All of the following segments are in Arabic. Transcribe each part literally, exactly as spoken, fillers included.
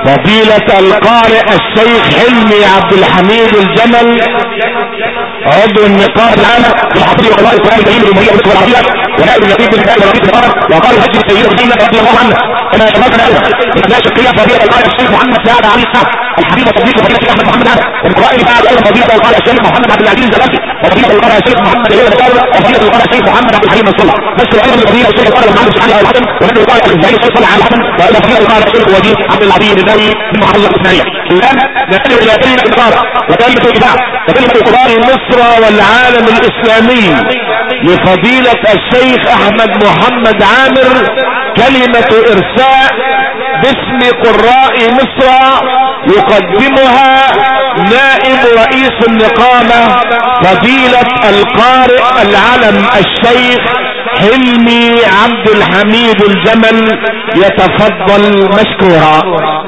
فضيلة القارئ الشيخ حلمي عبد الحميد الجمل عضو النقابة العامة للحافظ وقضاء القرآن الكريم للجمهورية العربية ونائب النقيب بالنسبة لرئيس الوزراء وقال الحج السيد الدين رضي الله عنه كما شرفنا له من ابناء شقية فضيلة القارئ الشيخ محمد سعد علي السعد الحبيب صديق فضيلة احمد محمد عامر ومن بعد ايضا فضيلة القارئ الشيخ محمد عبد العزيز الزلمي وفضيلة القارئ الشيخ محمد علي الدكتور وفضيلة القارئ الشيخ محمد عبد الحليم الصلح نشكر ايضا فضيلة الشيخ القارئ محمد سبحانه الحسن ونبي القارئ الزعيم الشيخ صالح الحسن وايضا فضيلة القارئ الشيخ وديع عبد العظيم الداري من محافظة الاسماعيلية. الان نتجه الى كلمة القارئ وكلمة الاذاعة وكلمة قضاء مصر والعالم الاسلامي لفضيلة الشيخ احمد محمد عامر كلمة ارساء باسم قراء مصر يقدمها نائب رئيس النقابة فضيلة القارئ العلم الشيخ حلمي عبد الحميد الجمل، يتفضل مشكورا.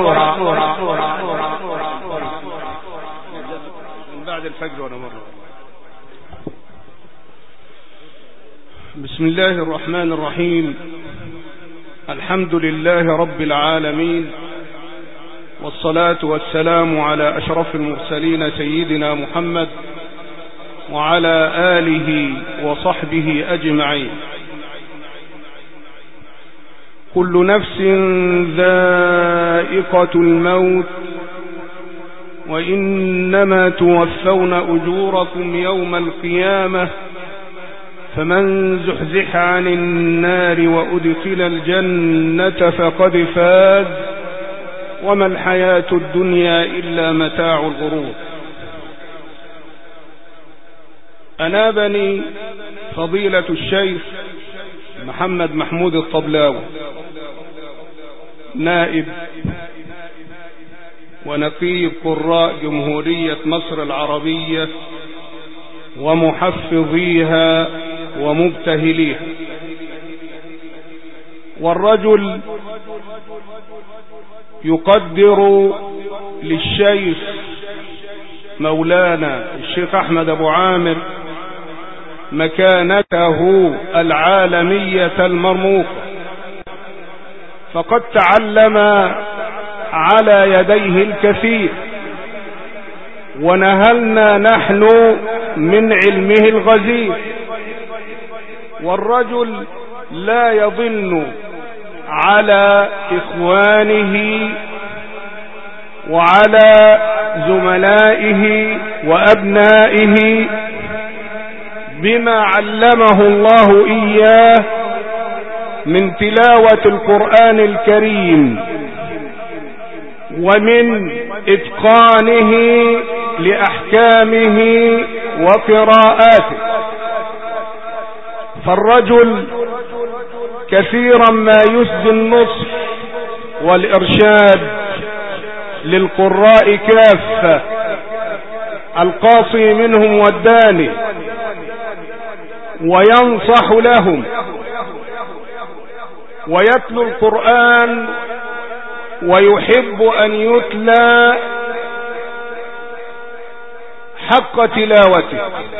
بعد الفجر ولا مرة. بسم الله الرحمن الرحيم. الحمد لله رب العالمين، والصلاة والسلام على أشرف المرسلين سيدنا محمد وعلى آله وصحبه أجمعين. كل نفس ذائقة الموت وإنما توفون أجوركم يوم القيامة فمن زحزح عن النار وأدخل الجنة فقد فاز وما الحياة الدنيا إلا متاع الغرور. أنابني فضيلة الشيخ محمد محمود الطبلاوي نائب ونقيب قراء جمهورية مصر العربية ومحفظيها ومبتهليها، والرجل يقدر للشيخ مولانا الشيخ أحمد أبو عامر مكانته العالمية المرموقة، فقد تعلم على يديه الكثير ونهلنا نحن من علمه الغزير، والرجل لا يضن على إخوانه وعلى زملائه وأبنائه بما علمه الله إياه من تلاوة القرآن الكريم ومن إتقانه لأحكامه وقراءاته. فالرجل كثيرا ما يسدي النصح والإرشاد للقراء كافة، القاصي منهم والداني، وينصح لهم ويتلو القرآن ويحب أن يتلى حق تلاوته،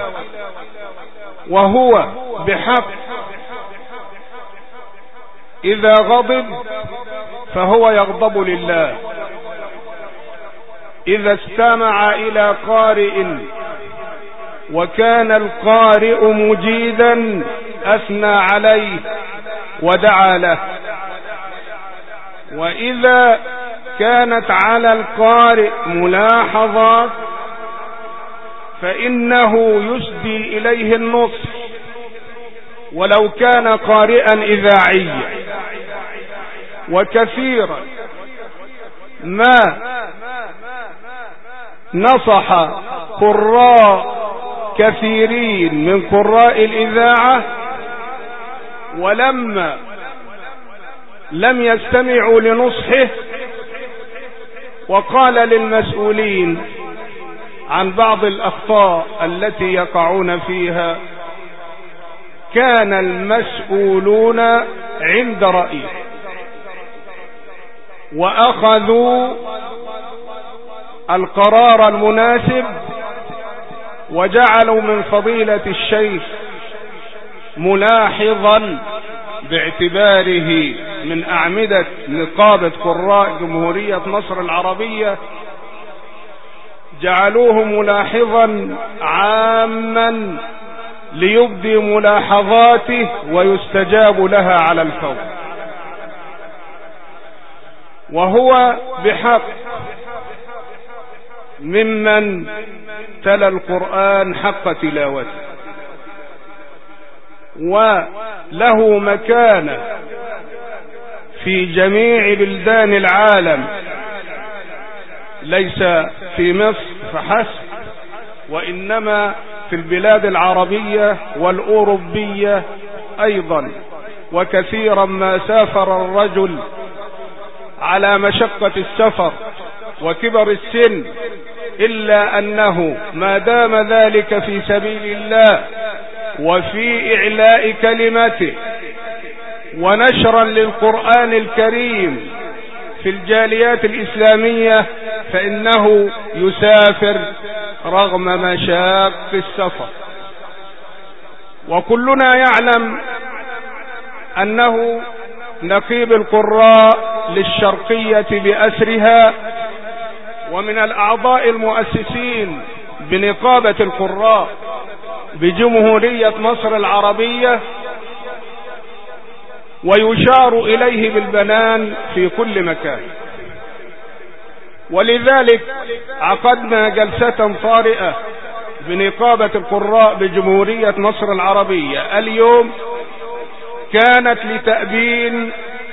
وهو بحق إذا غضب فهو يغضب لله، إذا استمع إلى قارئ وكان القارئ مجيدا أثنى عليه ودعا له، وإذا كانت على القارئ ملاحظات فإنه يسدي إليه النصح ولو كان قارئا إذاعيا. وكثيرا ما نصح قراء كثيرين من قراء الإذاعة ولما لم يستمعوا لنصحه وقال للمسؤولين عن بعض الأخطاء التي يقعون فيها كان المسؤولون عند رأيه وأخذوا القرار المناسب وجعلوا من فضيلة الشيخ ملاحظا باعتباره من أعمدة نقابة قراء جمهورية مصر العربية جعلوه ملاحظا عاما ليبدي ملاحظاته ويستجاب لها على الفور، وهو بحق ممن تلا القرآن حق تلاوته، وله مكانة في جميع بلدان العالم، ليس في مصر فحسب، وإنما في البلاد العربية والأوروبية أيضا. وكثيرا ما سافر الرجل على مشقة السفر وكبر السن، إلا أنه ما دام ذلك في سبيل الله وفي إعلاء كلمته ونشرا للقرآن الكريم في الجاليات الإسلامية فإنه يسافر رغم مشاق السفر. وكلنا يعلم أنه نقيب القراء للشرقية بأسرها، ومن الأعضاء المؤسسين بنقابة القراء بجمهورية مصر العربية، ويشار إليه بالبنان في كل مكان. ولذلك عقدنا جلسة طارئة بنقابة القراء بجمهورية مصر العربية اليوم، كانت لتأبين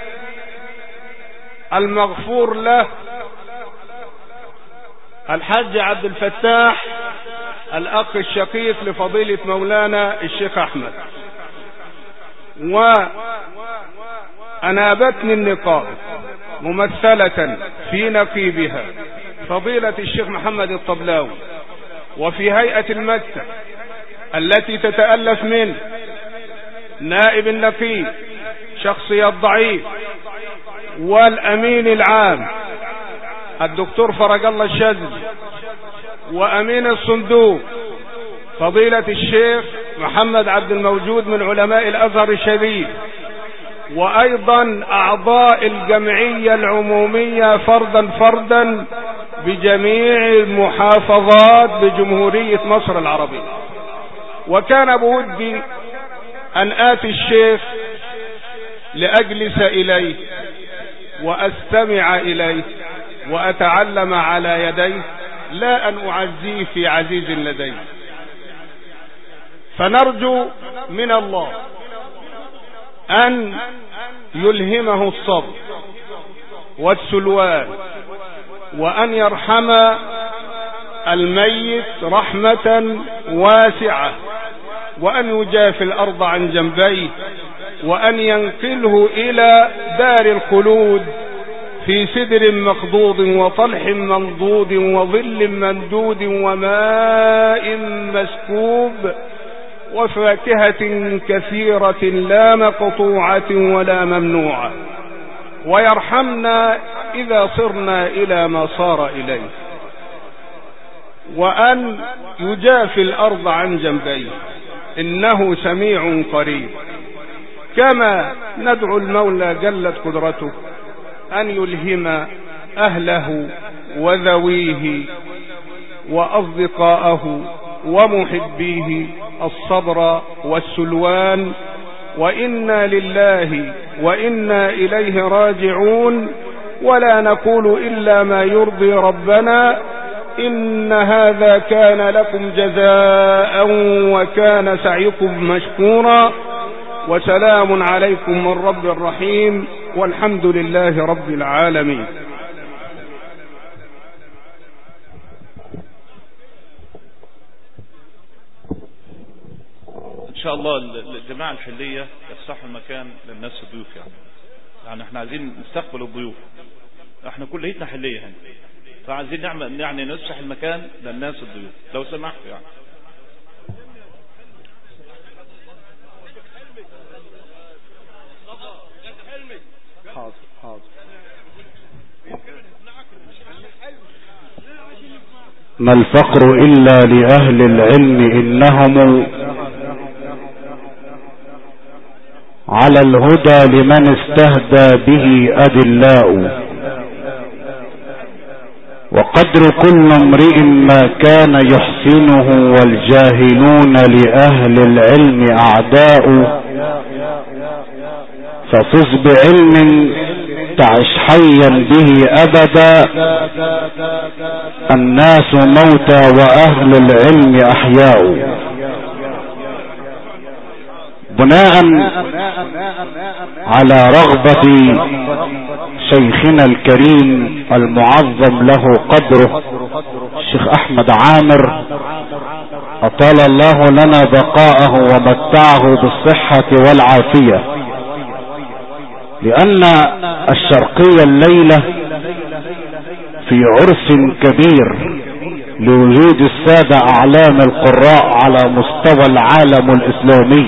المغفور له الحاج عبد الفتاح الأخ الشقيق لفضيلة مولانا الشيخ أحمد. وأنابتني النقابة ممثلة في نقيبها فضيلة الشيخ محمد الطبلاوي، وفي هيئة المكتب التي تتألف من نائب النقيب شخصية ضعيف، والأمين العام الدكتور فرج الله الشاذلي، وأمين الصندوق فضيلة الشيخ محمد عبد الموجود من علماء الأزهر الشريف، وأيضا أعضاء الجمعية العمومية فردا فردا بجميع المحافظات بجمهورية مصر العربية. وكان بودي أن آتي الشيخ لأجلس إليه وأستمع إليه وأتعلم على يديه، لا أن أعزيه في عزيز لديه. فنرجو من الله أن يلهمه الصبر والسلوان، وأن يرحم الميت رحمة واسعة، وأن يجافي الأرض عن جنبيه، وأن ينقله إلى دار الخلود في سدر مخضود وطلح منضود وظل ممدود وماء مسكوب وفاكهة كثيرة لا مقطوعة ولا ممنوعة، ويرحمنا إذا صرنا إلى ما صار إليه، وأن يجافي الأرض عن جنبيه إنه سميع قريب. كما ندعو المولى جلت قدرته أن يلهم أهله وذويه وأصدقاءه ومحبيه الصبر والسلوان، وإنا لله وإنا إليه راجعون، ولا نقول إلا ما يرضي ربنا. إن هذا كان لكم جزاء وكان سعيكم مشكورا، وسلام عليكم من رب الرحيم، والحمد لله رب العالمين. ان شاء الله الجماعة الحلية يفسحوا المكان للناس الضيوف، يعني يعني احنا عايزين نستقبل الضيوف، احنا كليتنا حلية هنا، فعايزين نعمل يعني نفسح المكان للناس الضيوف لو سمحتوا يعني. حاضر حاضر. ما الفقر إلا لأهل العلم إنهم على الهدى لمن استهدى به أدلاء. وقدر كل امرئ ما كان يحسنه والجاهلون لأهل العلم أعداء. ففز بعلم تعش حيا به أبدا، الناس موتى وأهل العلم أحياء. بناء على رغبة شيخنا الكريم المعظم له قدره الشيخ أحمد عامر أطال الله لنا بقاءه ومتعه بالصحة والعافية، لأن الشرقية الليلة في عرس كبير لوجود السادة أعلام القراء على مستوى العالم الإسلامي،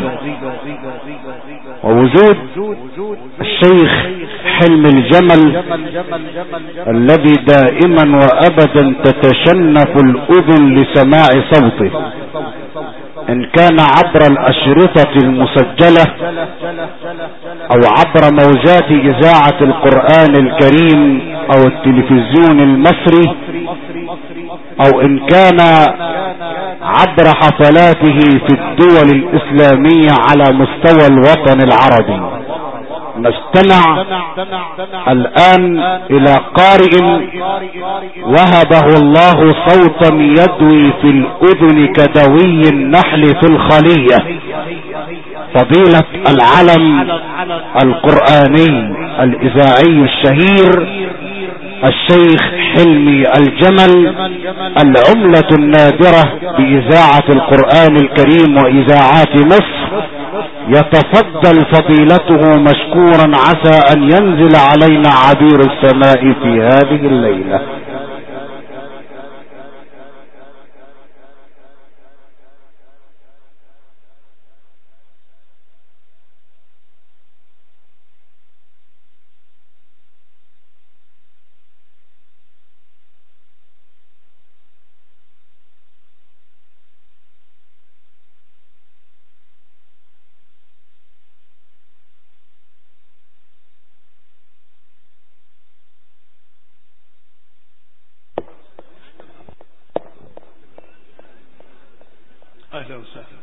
ووجود الشيخ حلم الجمل الذي دائما وأبدا تتشنف الأذن لسماع صوته، إن كان عبر الأشرطة المسجلة أو عبر موجات إذاعة القرآن الكريم أو التلفزيون المصري، أو إن كان عبر حفلاته في الدول الإسلامية على مستوى الوطن العربي. نستمع الآن إلى قارئ وهبه الله صوتا يدوي في الأذن كدوي النحل في الخلية، فضيلة العلم القرآني الإذاعي الشهير الشيخ حلمي الجمل، العملة النادرة بإذاعة القرآن الكريم وإذاعات مصر. يتفضل فضيلته مشكورا، عسى أن ينزل علينا عبير السماء في هذه الليلة. أهلا وسهلا.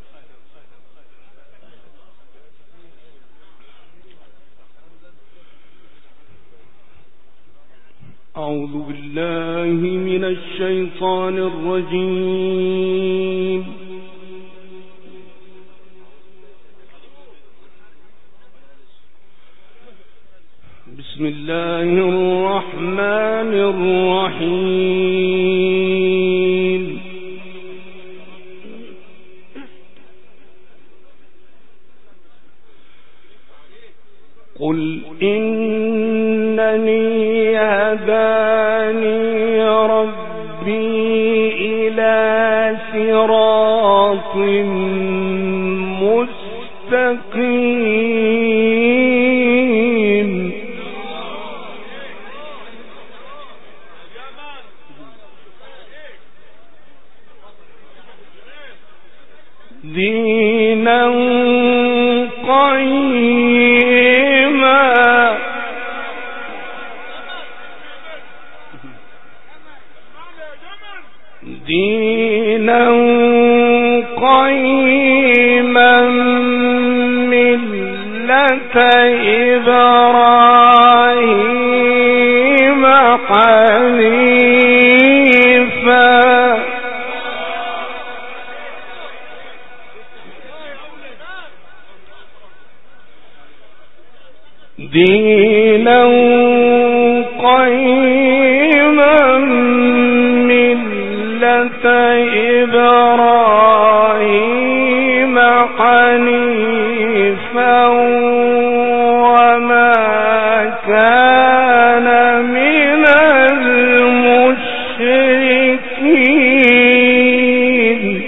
أعوذ بالله من الشيطان الرجيم. بسم الله الرحمن الرحيم. قل إنني هداني ربي إلى صراط مستقيم دينا قيما دينا قيما ملة إبراهيم حنيفا دينا قيما ملة إبراهيم حنيفا وما كان من المشركين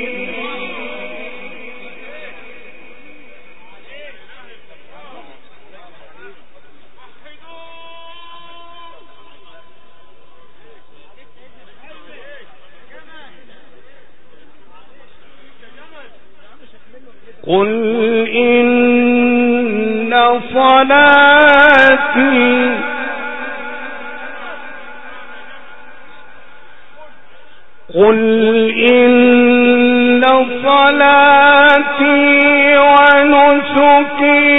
قل إن صلاتي قل إن صلاتي ونسكي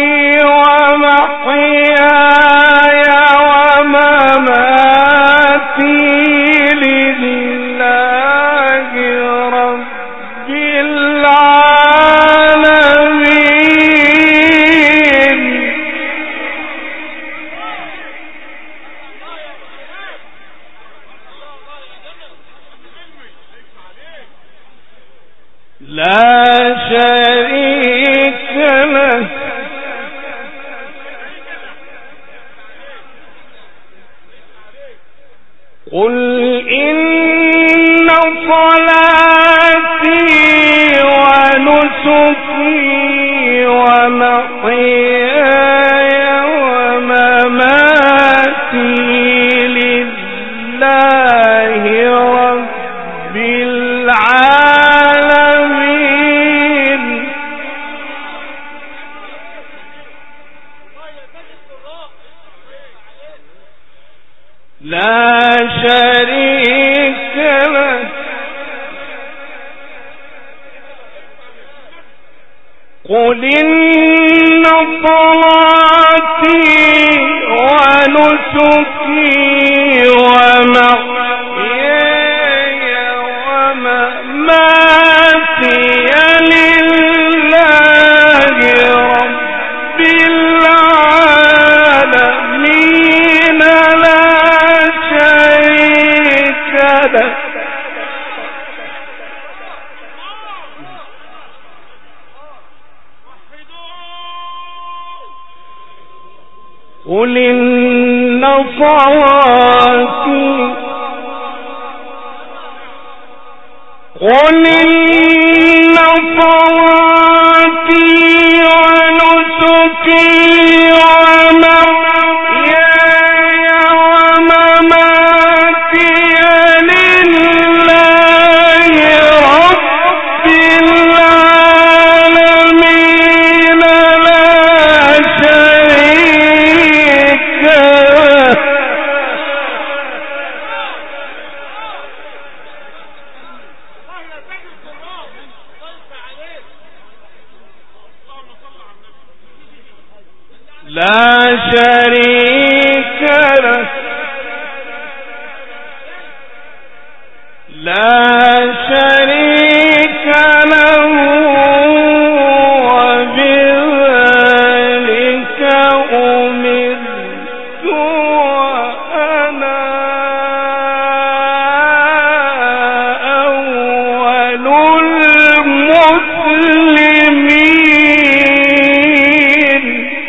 ومحياي ومماتي لله رب العالمين لا شريك له قل إن صلاتي ونسكي ومحياي ومماتي لله رب العالمين لا شريك له قل إن صلاتي ونسكي ومحياي ومماتي لله رب العالمين لا شريك له قل إن صلاتي قل إن صلاتي ونسكي ومحياي ومماتي لله رب العالمين لا شريك له لا شريك له لا شريك له وبذلك أمرت وأنا أول المسلمين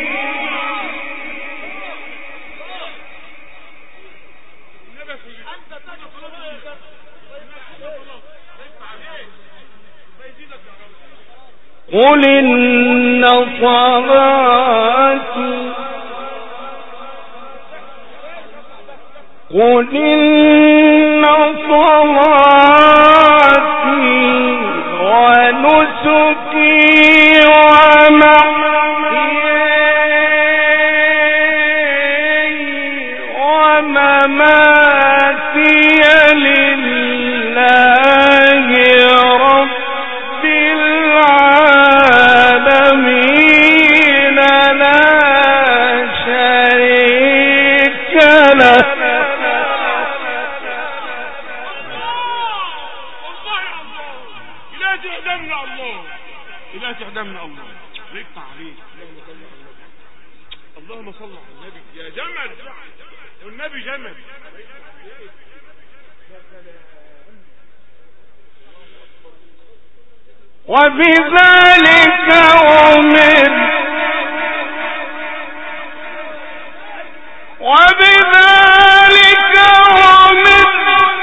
قل إن صلاتي قل إن صلاتي ونسكي ومحياي ومماتي لله رب العالمين لا شريك له لا تعدمنا الله ليك تعليق اللهم صل على النبي يا جمل والنبي جمل وبذلك أمرت وبذلك أمرت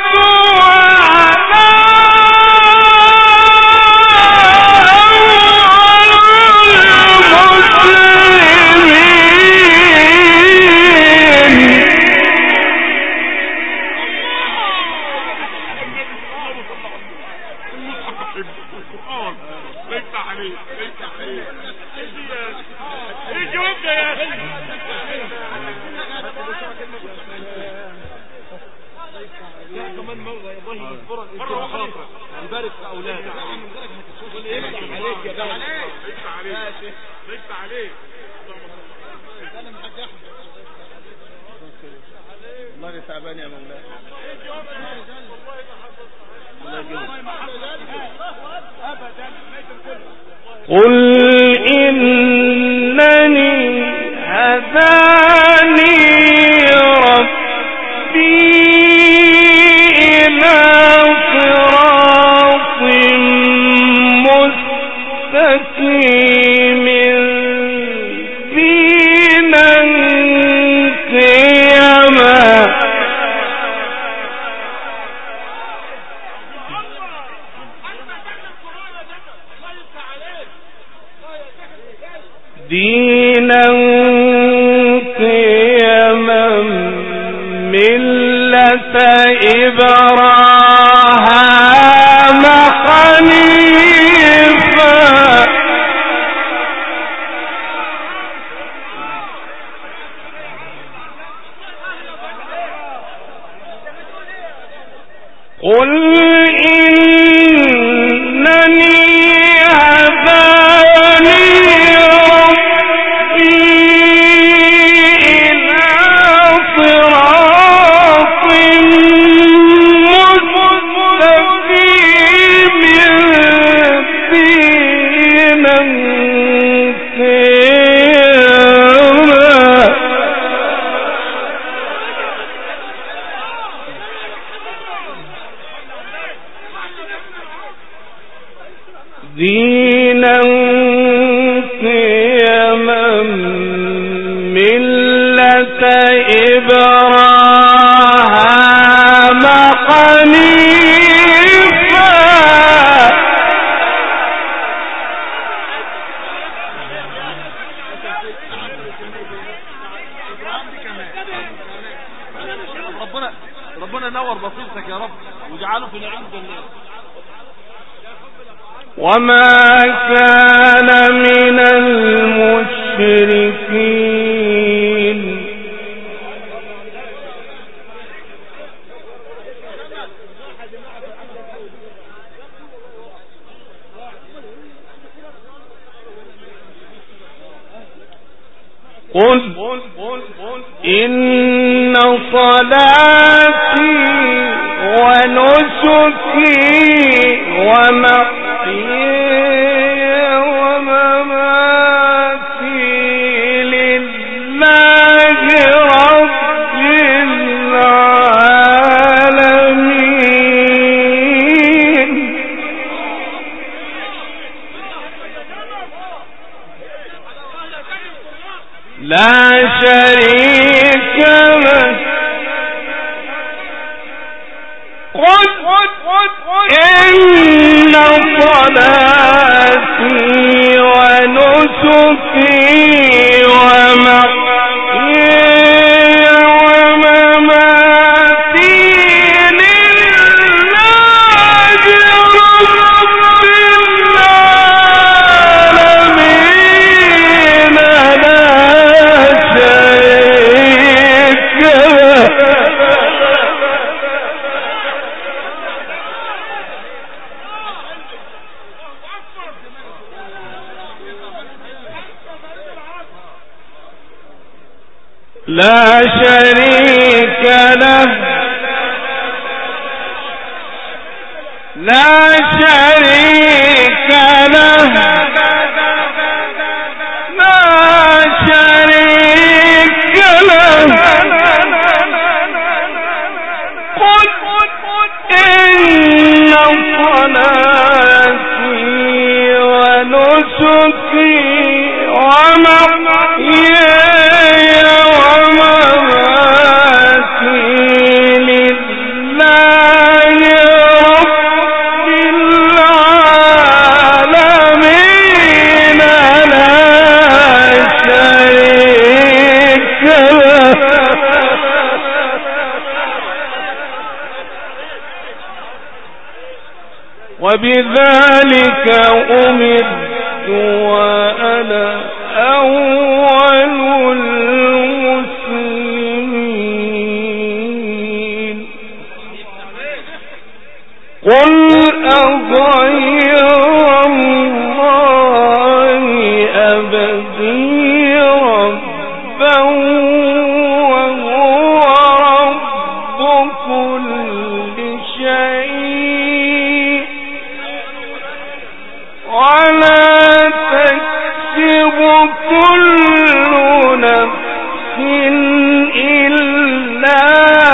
وأنا ليك تعليق ليك تعليق ايه جاوبنا يا يبارك في اولادك يفتح عليك يا باشا يفتح عليك يفتح عليك انا محاج احمد والله تعبان يا مولانا قل إنني هداني ربي إلى صراط مستقيم دينا قيما دينا قيما ملة إبراهيم حنيفا قل إنني هداني ربي إلى صراط مستقيم دينا قيما دينا قيما ملة إبراهيم حنيفا ربنا ربنا نور بصيرتك يا رب واجعله في نعيم جنات وما كان من المشركين قل إن صلاتي ونسكي ومحياي ومماتي لله رب العالمين لا شريك له قل إن صلاتي ونسكي ومحياي ومماتي لله رب العالمين لا شريك له لا شريك له لا شريك له لا شريك له قل إن صلاتي ونسكي ومحياي ومماتي لله رب العالمين لا شريك له وبذلك أمرت وأنا أول المسلمين قل أغير الله أبغي ربا وهو رب كل شيء ولا تكسب كل نفس إلا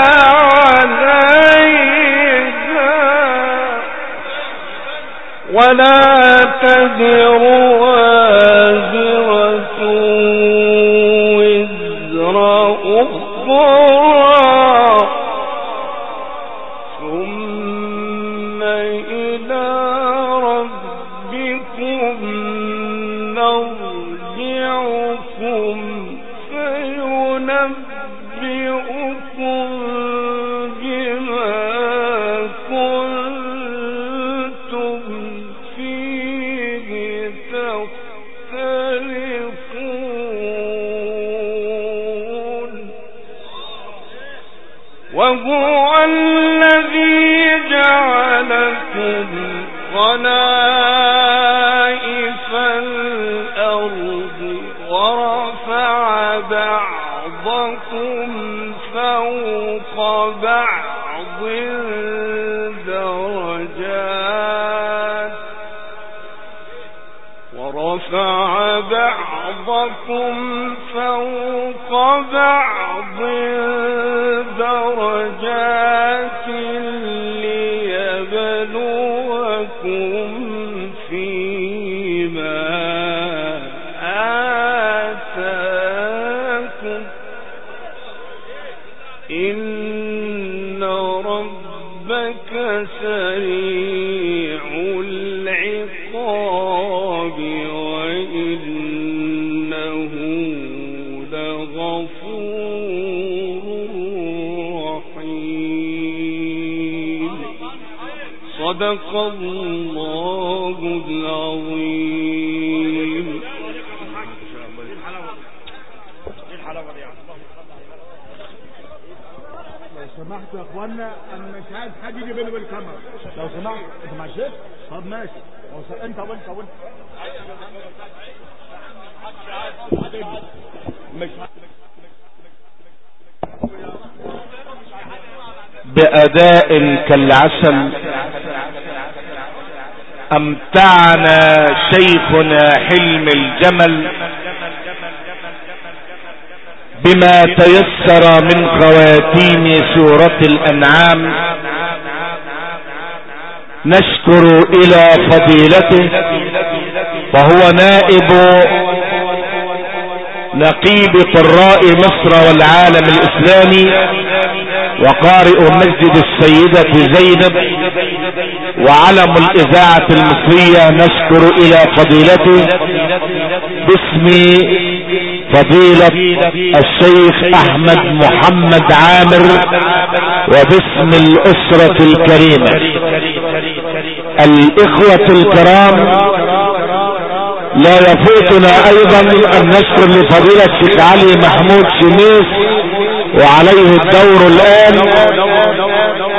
ولا تزر وازرة وزر أخرى ثم إلى ربكم نرجعكم فينبئكم بما كنتم وهو الذي جعلكم خلائف الأرض ورفع بعضكم فوق بعض درجات ورفع بعضكم فوق بعض درجات ليبلوكم فيما آتاكم إن ربك سريع العقاب وإنه لغفور رحيم. صدق الله العظيم. لو سمحتوا يا اخوانا انا مش عايز حد يجي بيني بالكاميرا لو سمحت. انت مع الشيخ؟ طب ماشي. انت وانت وانت مش بأداء كالعسل أمتعنا شيخنا حلم الجمل بما تيسر من خواتيم سورة الأنعام. نشكر إلى فضيلته وهو نائب نقيب قراء مصر والعالم الإسلامي وقارئ مسجد السيدة زينب وعلم الإذاعة المصرية. نشكر إلى فضيلته باسم فضيلة الشيخ أحمد محمد عامر وباسم الأسرة الكريمة. الإخوة الكرام، لا يفوتنا أيضا أن نشكر لفضيلة الشيخ علي محمود شميس وعليه الدور الآن